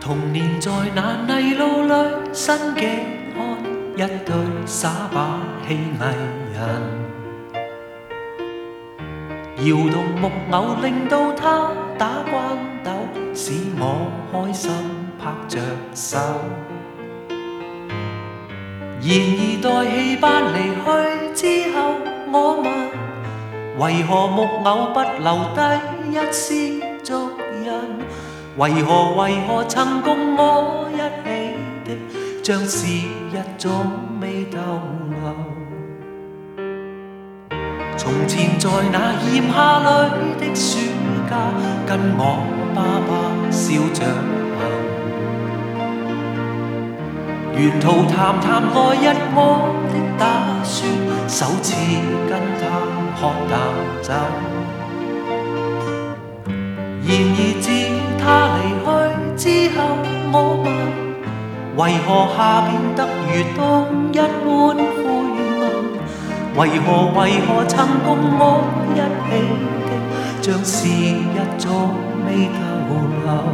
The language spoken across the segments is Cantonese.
童年在那泥路里，新嘅看一對耍把戲藝人，搖動木偶令到他打關鬥，使我開心拍着手。然而待戲班離去之後，我問為何木偶不留低一絲足印？為何曾共我一起的，像是一種未逗留。從前在那炎夏裏的暑假，跟我爸爸笑着行，沿途談來日我的打算，首次跟他喝淡酒。然而自他離去之後，我問為何夏變得如冬一般灰暗？為何曾共我一起的，像是一種未逗留。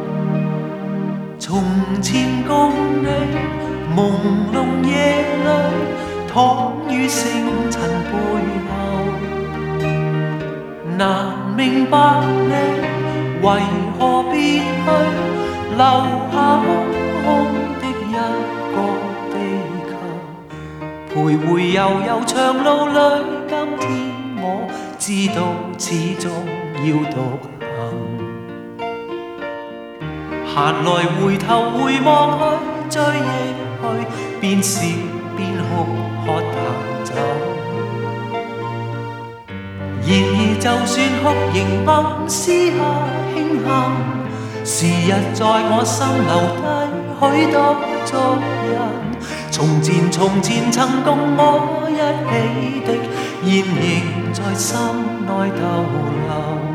從前共你朦朧夜裏，躺於星塵背後，難明白你為何別去，留下空空的一個地球。徘徊悠長路裏，今天我知道始終要獨行。閒來回頭回望去，追憶去，邊笑邊哭，喝淡酒。然而就算哭仍暗私下慶幸，時日在我心留低許多足印。從前曾共我一起的，現仍在心內逗留。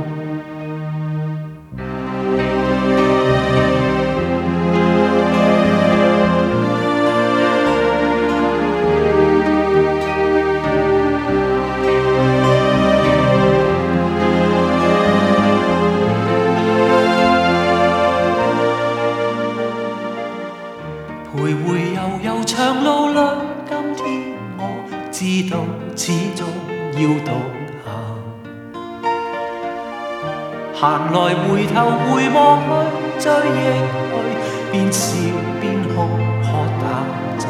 徘徊悠長路裏，今天我知道始終要獨行。閒來回頭回望去，追憶去，邊笑邊哭，喝淡酒。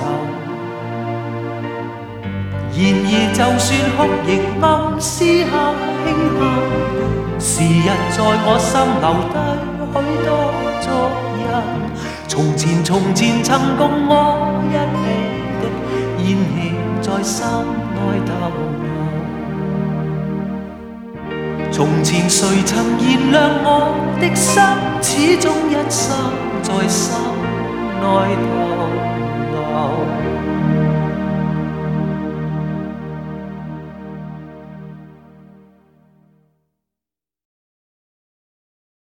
然而就算哭仍暗私下慶幸，時日在我心留低許多足印。從前曾共我一起的，現仍在心內逗留。從前誰曾燃亮我的心，始終一生在心內逗留。